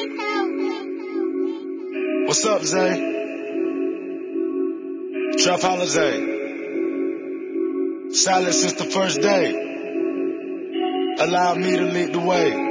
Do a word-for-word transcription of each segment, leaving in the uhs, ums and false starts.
What's up, Zay? Trap Holiday. Silent since the first day. Allow me to lead the way.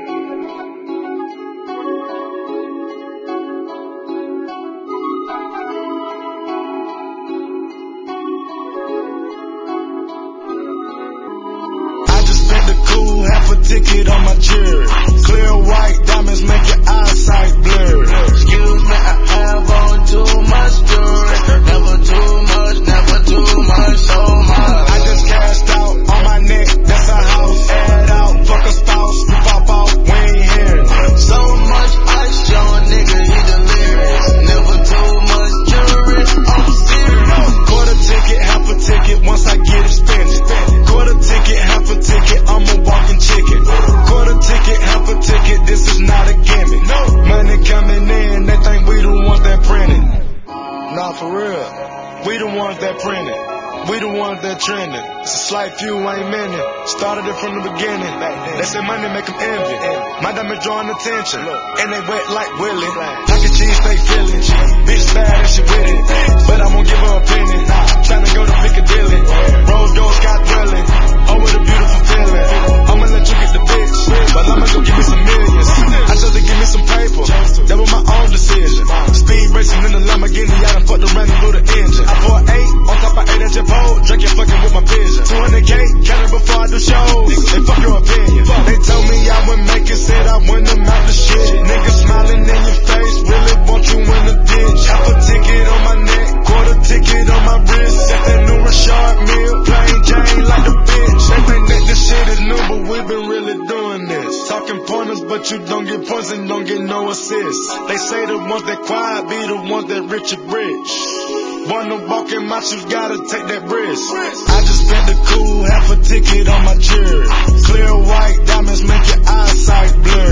Half a ticket on my jury. Clear white diamonds make your eyesight blurry. Excuse me, I have on too much jewelry. Never too much, never too much, so much. I just cashed out on my neck, that's a house. Add out, fuck a spouse, you pop out, we ain't hearing. So much ice, young nigga, he delirious. Never too much jewelry, I'm serious. Quarter ticket, half a ticket, once I get it spent. Quarter ticket, half a ticket, I'm a walking chicken. Quarter ticket, half a ticket, this is not a gimmick. No. Money coming in, they think we the ones that printed. Nah, for real, we the ones that printed. We the ones that trending. It's a slight few, ain't many. Started it from the beginning. They say money make them envy. My diamonds drawing attention, and they wet like Willie. Mac and cheese, they feeling. Bitch bad and she with it, but I won't give her a penny. Tryna go to Piccadilly, Rose Gold Scott dwelling. Oh, what a beautiful feeling. I'ma let you get the bitch, but I'ma go give me some millions. I chose to give me some paper, that was my own decision. Speed racing in the Lamborghini, I done fucked around and blew the engine. I pour eight on top of eight at your pole, drinking fucking with my vision. two hundred K, count it before I do shows. They fuck your opinion. They told me I wouldn't make it, said I wouldn't amount to shit. Niggas smiling in your face, really want you in the ditch. Half a ticket on my neck, quarter ticket on my wrist. Got that new Rashard Mill, plain Jane like the bitch. They think that this shit is new, but we been really doing this. Talking pointers, but you don't get points and don't get no assists. They say the ones that quiet be the ones that rich and rich. Wanna walk in my shoes, gotta take that risk. I just spent the cool half a ticket on my jury. Clear white diamonds make your eyesight blurry.